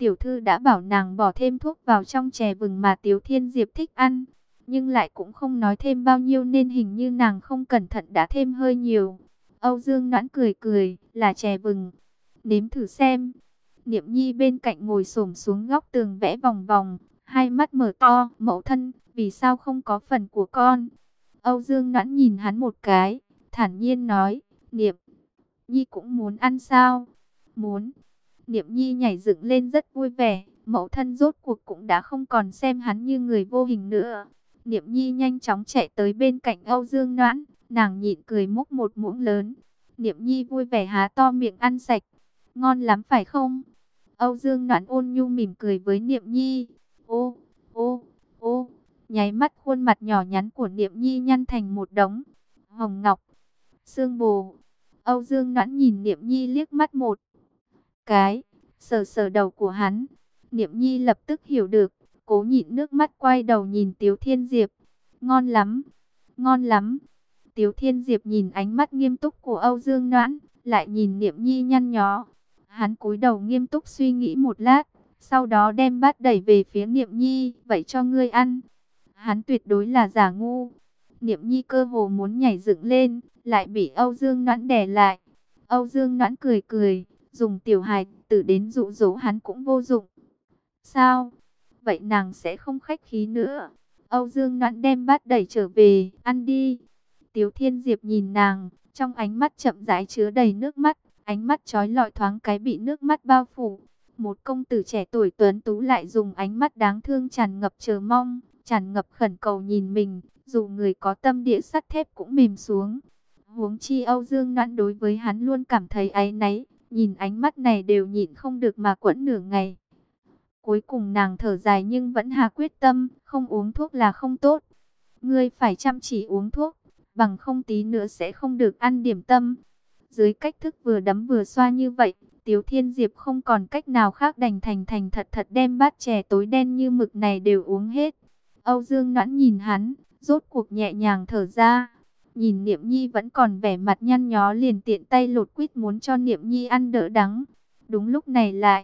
tiểu thư đã bảo nàng bỏ thêm thuốc vào trong chè vừng mà Tiếu Thiên Diệp thích ăn, nhưng lại cũng không nói thêm bao nhiêu nên hình như nàng không cẩn thận đã thêm hơi nhiều. Âu Dương Noãn cười cười, là chè vừng, nếm thử xem. Niệm Nhi bên cạnh ngồi xổm xuống góc tường vẽ vòng vòng, hai mắt mở to, mẫu thân, vì sao không có phần của con? Âu Dương Noãn nhìn hắn một cái, thản nhiên nói, Niệm Nhi cũng muốn ăn sao? Muốn. Niệm Nhi nhảy dựng lên rất vui vẻ, mẫu thân rốt cuộc cũng đã không còn xem hắn như người vô hình nữa. Niệm Nhi nhanh chóng chạy tới bên cạnh Âu Dương Noãn, nàng nhịn cười múc một muỗng lớn. Niệm Nhi vui vẻ há to miệng ăn sạch. Ngon lắm phải không? Âu Dương Noãn ôn nhu mỉm cười với Niệm Nhi. Ô, ô, ô, nháy mắt khuôn mặt nhỏ nhắn của Niệm Nhi nhăn thành một đống. Hồng Ngọc, Sương Bồ. Âu Dương Noãn nhìn Niệm Nhi liếc mắt một cái, sờ sờ đầu của hắn. Niệm Nhi lập tức hiểu được, cố nhịn nước mắt quay đầu nhìn Tiếu Thiên Diệp. Ngon lắm, ngon lắm. Tiếu Thiên Diệp nhìn ánh mắt nghiêm túc của Âu Dương Noãn, lại nhìn Niệm Nhi nhăn nhó. Hắn cúi đầu nghiêm túc suy nghĩ một lát, sau đó đem bát đẩy về phía Niệm Nhi, vậy cho ngươi ăn. Hắn tuyệt đối là giả ngu. Niệm Nhi cơ hồ muốn nhảy dựng lên, lại bị Âu Dương Noãn đè lại. Âu Dương Noãn cười cười, dùng tiểu hài tử đến dụ dỗ hắn cũng vô dụng. Sao? Vậy nàng sẽ không khách khí nữa. Âu Dương Noãn đem bát đẩy trở về, ăn đi. Tiếu Thiên Diệp nhìn nàng, trong ánh mắt chậm rãi chứa đầy nước mắt, ánh mắt chói lọi thoáng cái bị nước mắt bao phủ. Một công tử trẻ tuổi tuấn tú lại dùng ánh mắt đáng thương tràn ngập chờ mong, tràn ngập khẩn cầu nhìn mình, dù người có tâm địa sắt thép cũng mềm xuống. Huống chi Âu Dương Noãn đối với hắn luôn cảm thấy áy náy, nhìn ánh mắt này đều nhịn không được mà quẫn nửa ngày. Cuối cùng nàng thở dài nhưng vẫn hà quyết tâm, không uống thuốc là không tốt. Ngươi phải chăm chỉ uống thuốc, bằng không tí nữa sẽ không được ăn điểm tâm. Dưới cách thức vừa đấm vừa xoa như vậy, Tiếu Thiên Diệp không còn cách nào khác đành thành thành thật thật đem bát chè tối đen như mực này đều uống hết. Âu Dương Noãn nhìn hắn, rốt cuộc nhẹ nhàng thở ra. Nhìn Niệm Nhi vẫn còn vẻ mặt nhăn nhó liền tiện tay lột quýt muốn cho Niệm Nhi ăn đỡ đắng. Đúng lúc này lại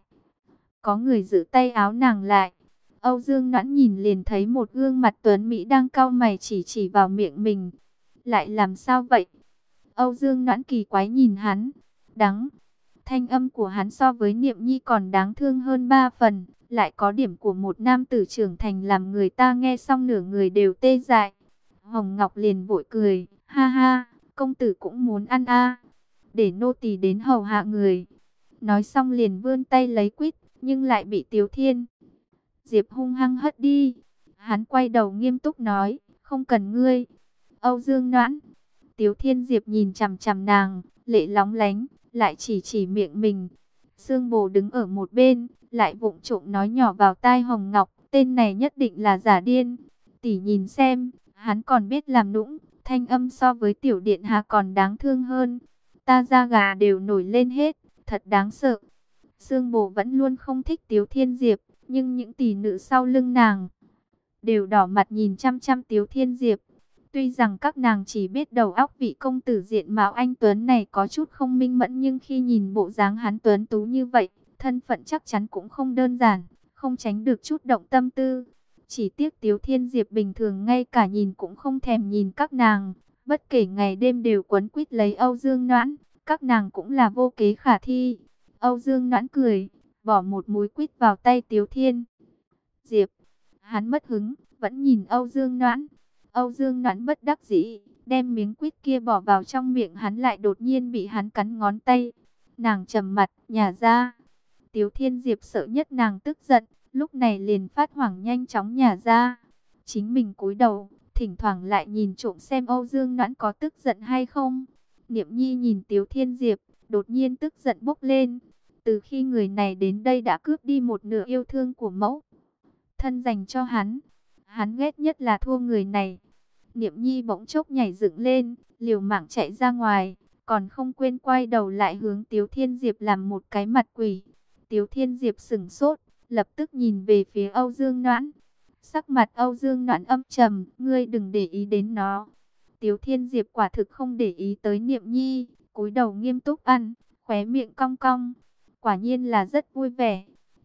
có người giữ tay áo nàng lại. Âu Dương Noãn nhìn liền thấy một gương mặt tuấn mỹ đang cau mày chỉ chỉ vào miệng mình. Lại làm sao vậy? Âu Dương Noãn kỳ quái nhìn hắn. Đắng. Thanh âm của hắn so với Niệm Nhi còn đáng thương hơn ba phần. Lại có điểm của một nam tử trưởng thành làm người ta nghe xong nửa người đều tê dại. Hồng Ngọc liền vội cười. Ha ha, công tử cũng muốn ăn a, để nô tỳ đến hầu hạ người. Nói xong liền vươn tay lấy quýt, nhưng lại bị Tiếu Thiên Diệp hung hăng hất đi. Hắn quay đầu nghiêm túc nói, không cần ngươi. Âu Dương Noãn. Tiếu Thiên Diệp nhìn chằm chằm nàng, lệ lóng lánh, lại chỉ chỉ miệng mình. Sương Bồ đứng ở một bên, lại vụng trộm nói nhỏ vào tai Hồng Ngọc, tên này nhất định là giả điên. Tỷ nhìn xem, hắn còn biết làm nũng. Thanh âm so với tiểu điện hạ còn đáng thương hơn. Ta da gà đều nổi lên hết, thật đáng sợ. Sương Bồ vẫn luôn không thích Tiếu Thiên Diệp, nhưng những tỷ nữ sau lưng nàng đều đỏ mặt nhìn chăm chăm Tiếu Thiên Diệp. Tuy rằng các nàng chỉ biết đầu óc vị công tử diện mạo anh tuấn này có chút không minh mẫn, nhưng khi nhìn bộ dáng hắn tuấn tú như vậy, thân phận chắc chắn cũng không đơn giản, không tránh được chút động tâm tư. Chỉ tiếc Tiếu Thiên Diệp bình thường ngay cả nhìn cũng không thèm nhìn các nàng, bất kể ngày đêm đều quấn quýt lấy Âu Dương Noãn, các nàng cũng là vô kế khả thi. Âu Dương Noãn cười, bỏ một múi quýt vào tay Tiếu Thiên Diệp. Hắn mất hứng, vẫn nhìn Âu Dương Noãn. Âu Dương Noãn bất đắc dĩ, đem miếng quýt kia bỏ vào trong miệng hắn, lại đột nhiên bị hắn cắn ngón tay. Nàng trầm mặt, nhả ra. Tiếu Thiên Diệp sợ nhất nàng tức giận, lúc này liền phát hoảng nhanh chóng nhả ra. Chính mình cúi đầu, thỉnh thoảng lại nhìn trộm xem Âu Dương Noãn có tức giận hay không. Niệm Nhi nhìn Tiếu Thiên Diệp, đột nhiên tức giận bốc lên. Từ khi người này đến đây đã cướp đi một nửa yêu thương của mẫu thân dành cho hắn. Hắn ghét nhất là thua người này. Niệm Nhi bỗng chốc nhảy dựng lên, liều mạng chạy ra ngoài, còn không quên quay đầu lại hướng Tiếu Thiên Diệp làm một cái mặt quỷ. Tiếu Thiên Diệp sững sốt, lập tức nhìn về phía Âu Dương Noãn. Sắc mặt Âu Dương Noãn âm trầm, ngươi đừng để ý đến nó. Tiếu Thiên Diệp quả thực không để ý tới Niệm Nhi, cúi đầu nghiêm túc ăn, khóe miệng cong cong. Quả nhiên là rất vui vẻ.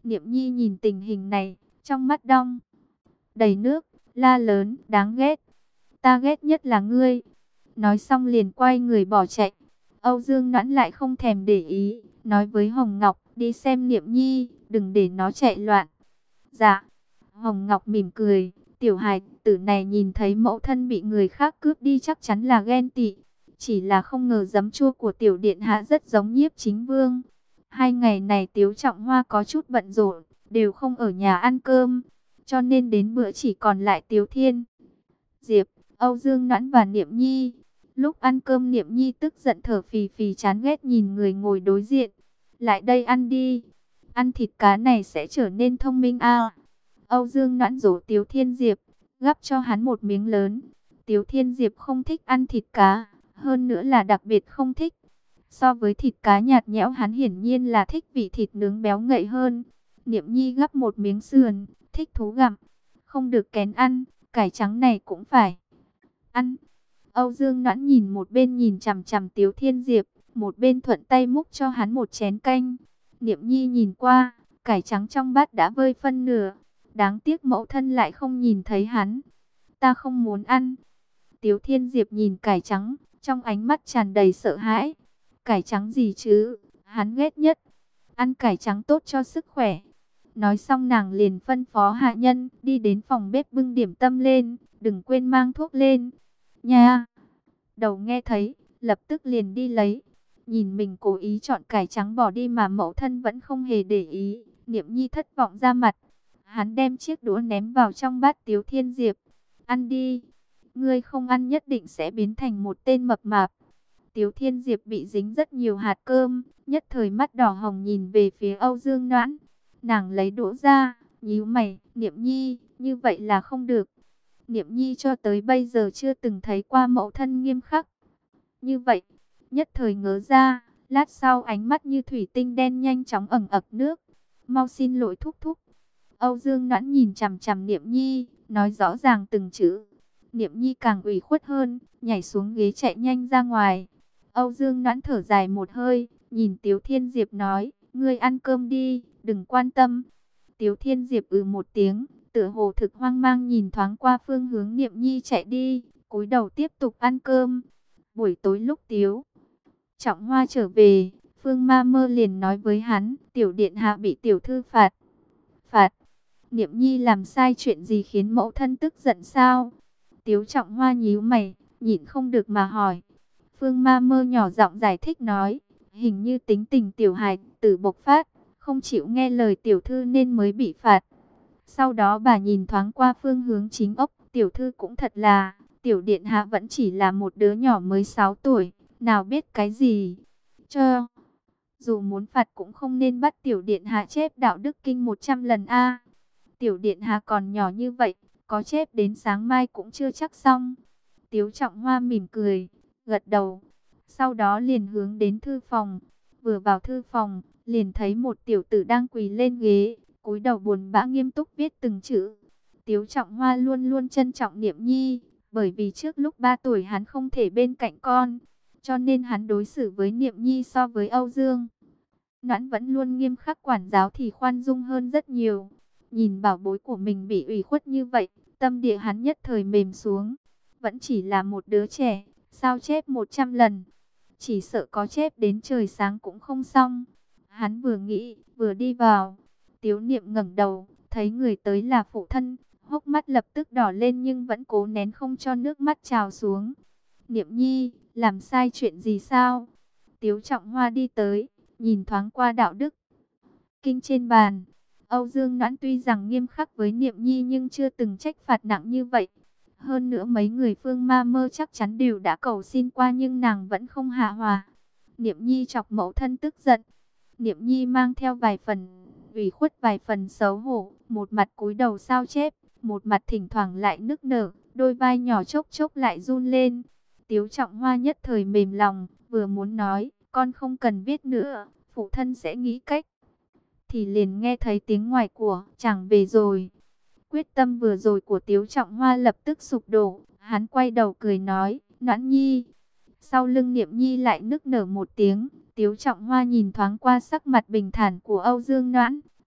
Niệm Nhi nhìn tình hình này, trong mắt đong đầy nước, la lớn, đáng ghét. Ta ghét nhất là ngươi. Nói xong liền quay người bỏ chạy. Âu Dương Noãn lại không thèm để ý, nói với Hồng Ngọc, đi xem Niệm Nhi, đừng để nó chạy loạn. Dạ. Hồng Ngọc mỉm cười, tiểu hài tử này nhìn thấy mẫu thân bị người khác cướp đi chắc chắn là ghen tị. Chỉ là không ngờ giấm chua của tiểu điện hạ rất giống Nhiếp Chính Vương. Hai ngày này Tiếu Trọng Hoa có chút bận rộn, đều không ở nhà ăn cơm, cho nên đến bữa chỉ còn lại Tiếu Thiên, Diệp, Âu Dương Noãn và Niệm Nhi. Lúc ăn cơm Niệm Nhi tức giận thở phì phì chán ghét nhìn người ngồi đối diện. Lại đây ăn đi, ăn thịt cá này sẽ trở nên thông minh à. Âu Dương Noãn dỗ Tiếu Thiên Diệp, gắp cho hắn một miếng lớn. Tiếu Thiên Diệp không thích ăn thịt cá, hơn nữa là đặc biệt không thích. So với thịt cá nhạt nhẽo hắn hiển nhiên là thích vị thịt nướng béo ngậy hơn. Niệm Nhi gắp một miếng sườn, thích thú gặm, không được kén ăn, cải trắng này cũng phải ăn. Âu Dương Noãn nhìn một bên nhìn chằm chằm Tiếu Thiên Diệp, một bên thuận tay múc cho hắn một chén canh. Niệm Nhi nhìn qua, cải trắng trong bát đã vơi phân nửa. Đáng tiếc mẫu thân lại không nhìn thấy hắn. Ta không muốn ăn. Tiếu Thiên Diệp nhìn cải trắng, trong ánh mắt tràn đầy sợ hãi. Cải trắng gì chứ, hắn ghét nhất. Ăn cải trắng tốt cho sức khỏe. Nói xong nàng liền phân phó hạ nhân đi đến phòng bếp bưng điểm tâm lên, đừng quên mang thuốc lên. Nha! Đầu nghe thấy, lập tức liền đi lấy. Nhìn mình cố ý chọn cải trắng bỏ đi mà mẫu thân vẫn không hề để ý. Niệm Nhi thất vọng ra mặt. Hắn đem chiếc đũa ném vào trong bát Tiếu Thiên Diệp. Ăn đi. Ngươi không ăn nhất định sẽ biến thành một tên mập mạp. Tiếu Thiên Diệp bị dính rất nhiều hạt cơm, nhất thời mắt đỏ hồng nhìn về phía Âu Dương Noãn. Nàng lấy đũa ra, nhíu mày, Niệm Nhi, như vậy là không được. Niệm Nhi cho tới bây giờ chưa từng thấy qua mẫu thân nghiêm khắc như vậy. Nhất thời ngớ ra, lát sau ánh mắt như thủy tinh đen nhanh chóng ẩn ực nước. Mau xin lỗi thúc thúc. Âu Dương Noãn nhìn chằm chằm Niệm Nhi, nói rõ ràng từng chữ. Niệm Nhi càng ủy khuất hơn, nhảy xuống ghế chạy nhanh ra ngoài. Âu Dương Noãn thở dài một hơi, nhìn Tiếu Thiên Diệp nói, ngươi ăn cơm đi, đừng quan tâm. Tiếu Thiên Diệp ừ một tiếng, tựa hồ thực hoang mang nhìn thoáng qua phương hướng Niệm Nhi chạy đi, cúi đầu tiếp tục ăn cơm. Buổi tối lúc Tiếu Trọng Hoa trở về, Phương Ma Mơ liền nói với hắn, tiểu điện hạ bị tiểu thư phạt. Phạt? Niệm Nhi làm sai chuyện gì khiến mẫu thân tức giận sao? Tiếu Trọng Hoa nhíu mày, nhịn không được mà hỏi. Phương Ma Mơ nhỏ giọng giải thích nói, hình như tính tình tiểu hài tử bộc phát, không chịu nghe lời tiểu thư nên mới bị phạt. Sau đó bà nhìn thoáng qua phương hướng chính ốc, tiểu thư cũng thật là, tiểu điện hạ vẫn chỉ là một đứa nhỏ mới sáu tuổi, nào biết cái gì. Cho dù muốn phạt cũng không nên bắt tiểu điện hạ chép đạo đức kinh một trăm lần a. Tiểu điện hạ còn nhỏ như vậy, có chép đến sáng mai cũng chưa chắc xong. Tiếu Trọng Hoa mỉm cười, gật đầu. Sau đó liền hướng đến thư phòng. Vừa vào thư phòng, liền thấy một tiểu tử đang quỳ lên ghế, cúi đầu buồn bã nghiêm túc viết từng chữ. Tiếu Trọng Hoa luôn luôn trân trọng Niệm Nhi, bởi vì trước lúc ba tuổi hắn không thể bên cạnh con, cho nên hắn đối xử với Niệm Nhi so với Âu Dương Noãn vẫn luôn nghiêm khắc quản giáo thì khoan dung hơn rất nhiều. Nhìn bảo bối của mình bị ủy khuất như vậy, tâm địa hắn nhất thời mềm xuống. Vẫn chỉ là một đứa trẻ, sao chép một trăm lần, chỉ sợ có chép đến trời sáng cũng không xong. Hắn vừa nghĩ, vừa đi vào. Tiếu Niệm ngẩng đầu, thấy người tới là phụ thân, hốc mắt lập tức đỏ lên nhưng vẫn cố nén không cho nước mắt trào xuống. Niệm Nhi, làm sai chuyện gì sao? Tiếu Trọng Hoa đi tới, nhìn thoáng qua đạo đức kinh trên bàn. Âu Dương Noãn tuy rằng nghiêm khắc với Niệm Nhi nhưng chưa từng trách phạt nặng như vậy. Hơn nữa mấy người Phương Ma Mơ chắc chắn đều đã cầu xin qua nhưng nàng vẫn không hạ hòa. Niệm Nhi chọc mẫu thân tức giận. Niệm Nhi mang theo vài phần ủy khuất, vài phần xấu hổ, một mặt cúi đầu sao chép, một mặt thỉnh thoảng lại nức nở, đôi vai nhỏ chốc chốc lại run lên. Tiếu Trọng Hoa nhất thời mềm lòng, vừa muốn nói, con không cần viết nữa, phụ thân sẽ nghĩ cách. Thì liền nghe thấy tiếng ngoài của, chẳng về rồi. Quyết tâm vừa rồi của Tiếu Trọng Hoa lập tức sụp đổ, hắn quay đầu cười nói, Noãn Nhi. Sau lưng Niệm Nhi lại nức nở một tiếng, Tiếu Trọng Hoa nhìn thoáng qua sắc mặt bình thản của Âu Dương Noãn,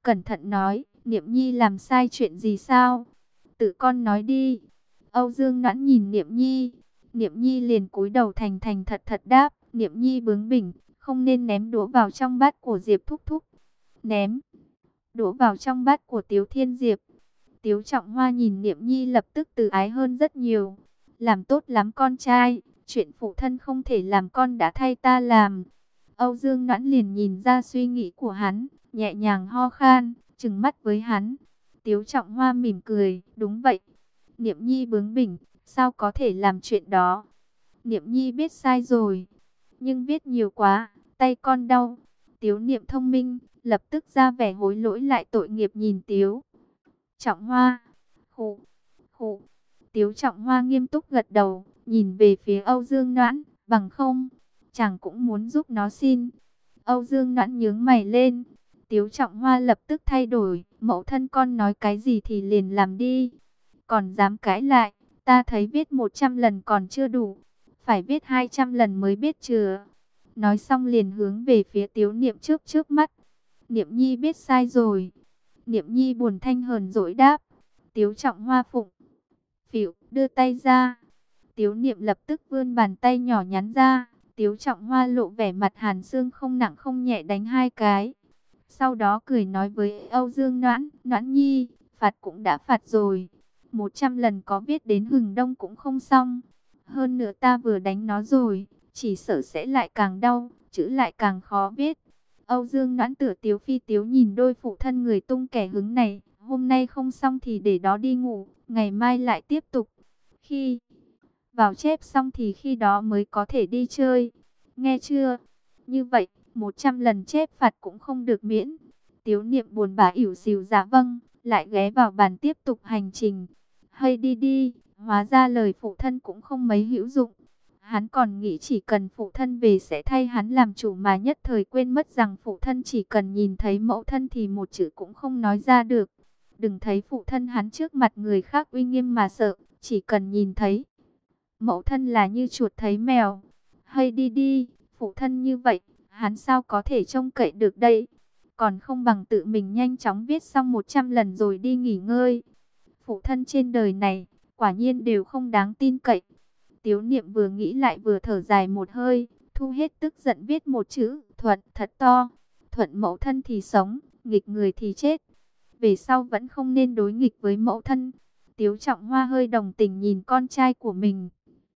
cẩn thận nói, Niệm Nhi làm sai chuyện gì sao? Tự con nói đi. Âu Dương Noãn nhìn Niệm Nhi. Niệm Nhi liền cúi đầu thành thành thật thật đáp, Niệm Nhi bướng bỉnh, không nên ném đũa vào trong bát của Diệp thúc thúc. Ném đũa vào trong bát của Tiếu Thiên Diệp. Tiếu Trọng Hoa nhìn Niệm Nhi lập tức từ ái hơn rất nhiều. Làm tốt lắm con trai, chuyện phụ thân không thể làm con đã thay ta làm. Âu Dương Noãn liền nhìn ra suy nghĩ của hắn, nhẹ nhàng ho khan, trừng mắt với hắn. Tiếu Trọng Hoa mỉm cười, đúng vậy. Niệm Nhi bướng bỉnh, sao có thể làm chuyện đó. Niệm Nhi biết sai rồi, nhưng viết nhiều quá, tay con đau. Tiếu Niệm thông minh, lập tức ra vẻ hối lỗi lại tội nghiệp nhìn Tiếu Trọng Hoa. Khụ, khụ. Tiếu Trọng Hoa nghiêm túc gật đầu, nhìn về phía Âu Dương Noãn, bằng không, chàng cũng muốn giúp nó xin. Âu Dương Noãn nhướng mày lên. Tiếu Trọng Hoa lập tức thay đổi, mẫu thân con nói cái gì thì liền làm đi. Còn dám cãi lại, ta thấy viết một trăm lần còn chưa đủ, phải viết hai trăm lần mới biết chưa. Nói xong liền hướng về phía Tiếu Niệm trước trước mắt. Niệm Nhi biết sai rồi. Niệm Nhi buồn thanh hờn dỗi đáp. Tiếu Trọng Hoa phụng phịu đưa tay ra. Tiếu Niệm lập tức vươn bàn tay nhỏ nhắn ra. Tiếu Trọng Hoa lộ vẻ mặt hàn xương không nặng không nhẹ đánh hai cái. Sau đó cười nói với Âu Dương Noãn, Noãn Nhi, phạt cũng đã phạt rồi. Một trăm lần có viết đến hừng đông cũng không xong. Hơn nữa ta vừa đánh nó rồi, chỉ sợ sẽ lại càng đau, chữ lại càng khó viết. Âu Dương Noãn tựa tiếu phi tiếu nhìn đôi phụ thân người tung kẻ hứng này. Hôm nay không xong thì để đó đi ngủ, ngày mai lại tiếp tục. Khi vào chép xong thì khi đó mới có thể đi chơi. Nghe chưa? Như vậy, một trăm lần chép phạt cũng không được miễn. Tiếu Niệm buồn bã ỉu xìu dạ vâng, lại ghé vào bàn tiếp tục hành trình. Hay đi đi, hóa ra lời phụ thân cũng không mấy hữu dụng. Hắn còn nghĩ chỉ cần phụ thân về sẽ thay hắn làm chủ mà nhất thời quên mất rằng phụ thân chỉ cần nhìn thấy mẫu thân thì một chữ cũng không nói ra được. Đừng thấy phụ thân hắn trước mặt người khác uy nghiêm mà sợ, chỉ cần nhìn thấy mẫu thân là như chuột thấy mèo. Hay đi đi, phụ thân như vậy, hắn sao có thể trông cậy được đây? Còn không bằng tự mình nhanh chóng viết xong một trăm lần rồi đi nghỉ ngơi. Phụ thân trên đời này, quả nhiên đều không đáng tin cậy. Tiếu Niệm vừa nghĩ lại vừa thở dài một hơi, thu hết tức giận viết một chữ, thuận thật to. Thuận mẫu thân thì sống, nghịch người thì chết. Về sau vẫn không nên đối nghịch với mẫu thân. Tiếu Trọng Hoa hơi đồng tình nhìn con trai của mình,